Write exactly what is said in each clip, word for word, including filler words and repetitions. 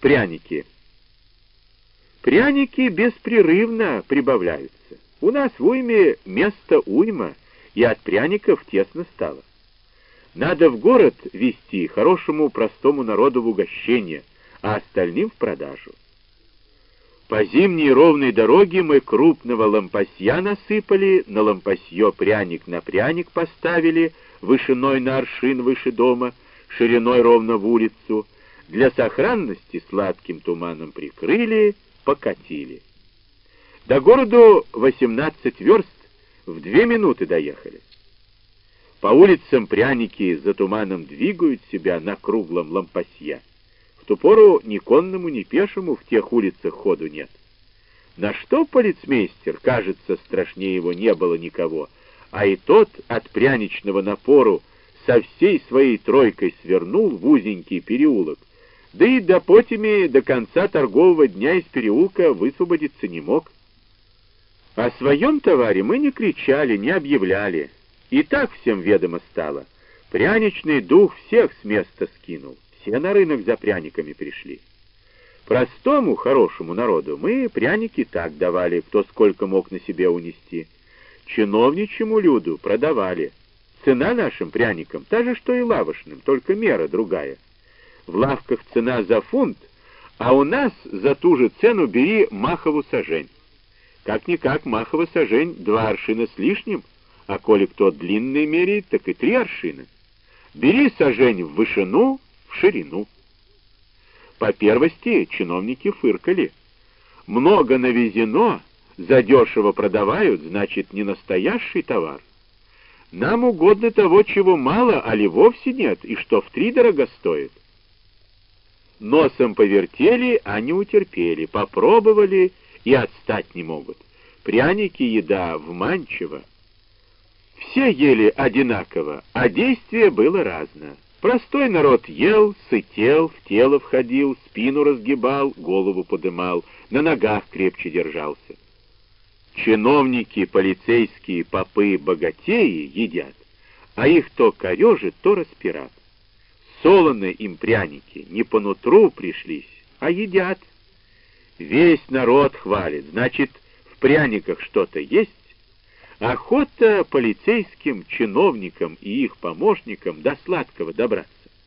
Пряники. Пряники беспрерывно прибавляются. У нас в уйме место уйма, и от пряников тесно стало. Надо в город везти хорошему простому народу в угощение, а остальным в продажу. По зимней ровной дороге мы крупного лампасья насыпали, на лампасье пряник на пряник поставили, вышиной на аршин выше дома, шириной ровно в улицу, для сохранности сладким туманом прикрыли, покатили. До городу восемнадцать верст, в две минуты доехали. По улицам пряники за туманом двигают себя на круглом лампасье. В ту пору ни конному, ни пешему в тех улицах ходу нет. На что полицмейстер, кажется, страшнее его не было никого, а и тот от пряничного напору со всей своей тройкой свернул в узенький переулок, да и до потеми до конца торгового дня из переулка высвободиться не мог. О своем товаре мы не кричали, не объявляли. И так всем ведомо стало. Пряничный дух всех с места скинул. Все на рынок за пряниками пришли. Простому, хорошему народу мы пряники так давали, кто сколько мог на себе унести. Чиновничьему люду продавали. Цена нашим пряникам та же, что и лавошным, только мера другая. В лавках цена за фунт, а у нас за ту же цену бери махову сажень. Как-никак махова сажень два аршина с лишним, а коли кто длинный меряет, так и три аршина. Бери сажень в вышину, в ширину. По первости чиновники фыркали. Много навезено, задешево продавают, значит, не настоящий товар. Нам угодно того, чего мало, али вовсе нет, и что втридорого стоит. Носом повертели, а не утерпели, попробовали и отстать не могут. Пряники еда вманчива. Все ели одинаково, а действие было разное. Простой народ ел, сытел, в тело входил, спину разгибал, голову подымал, на ногах крепче держался. Чиновники, полицейские, попы, богатеи едят, а их то корежит, то распират. Солоны им пряники не по нутру пришлись, а едят. Весь народ хвалит, значит, в пряниках что-то есть. Охота полицейским, чиновникам и их помощникам до сладкого добраться.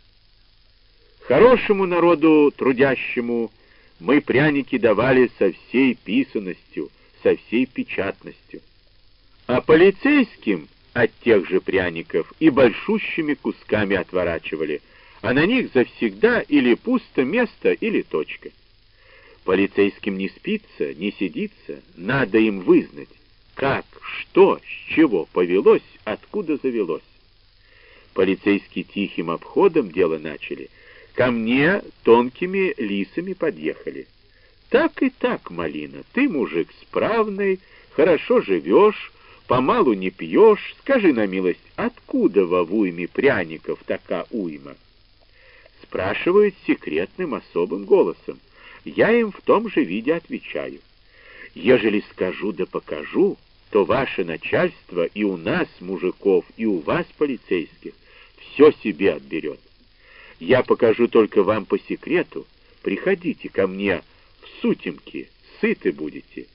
Хорошему народу, трудящему, мы пряники давали со всей писаностью, со всей печатностью. А полицейским от тех же пряников и большущими кусками отворачивали, а на них завсегда или пусто место, или точка. Полицейским не спится, не сидится, надо им вызнать, как, что, с чего повелось, откуда завелось. Полицейские тихим обходом дело начали, ко мне тонкими лисами подъехали. Так и так, малина, ты мужик справный, хорошо живешь, помалу не пьешь, скажи на милость, откуда во уйме пряников така уйма? Спрашивают секретным особым голосом. Я им в том же виде отвечаю. Ежели скажу да покажу, то ваше начальство и у нас, мужиков, и у вас, полицейских, все себе отберет. Я покажу только вам по секрету. Приходите ко мне в сутемки, сыты будете.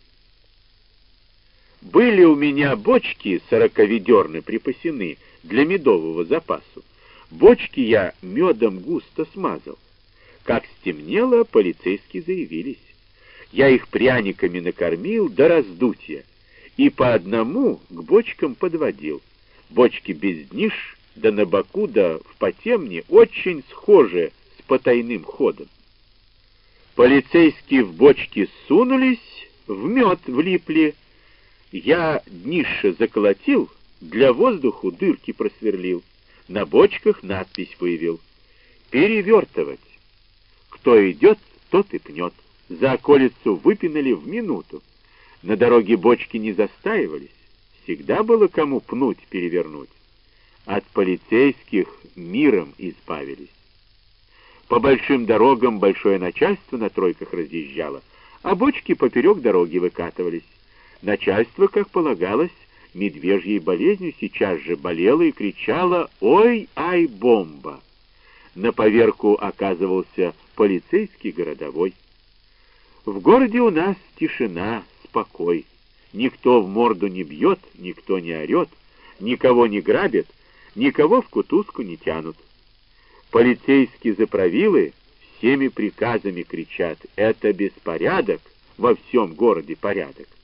Были у меня бочки сороковедерны припасены для медового запасу. Бочки я медом густо смазал. Как стемнело, полицейские заявились. Я их пряниками накормил до раздутья и по одному к бочкам подводил. Бочки без дниш, да на боку, да в потемне, очень схожи с потайным ходом. Полицейские в бочки сунулись, в мед влипли. Я днище заколотил, для воздуху дырки просверлил. На бочках надпись вывел: «Перевертывать». Кто идет, тот и пнет. За околицу выпинали в минуту. На дороге бочки не застаивались. Всегда было кому пнуть, перевернуть. От полицейских миром избавились. По большим дорогам большое начальство на тройках разъезжало, а бочки поперек дороги выкатывались. Начальство, как полагалось, медвежьей болезнью сейчас же болело и кричало: «Ой, ай, бомба!». на поверку оказывался полицейский городовой. В городе у нас тишина, спокой. Никто в морду не бьет, никто не орет, никого не грабит, никого в кутузку не тянут. Полицейские заправилы всеми приказами кричат: это беспорядок, во всем городе порядок.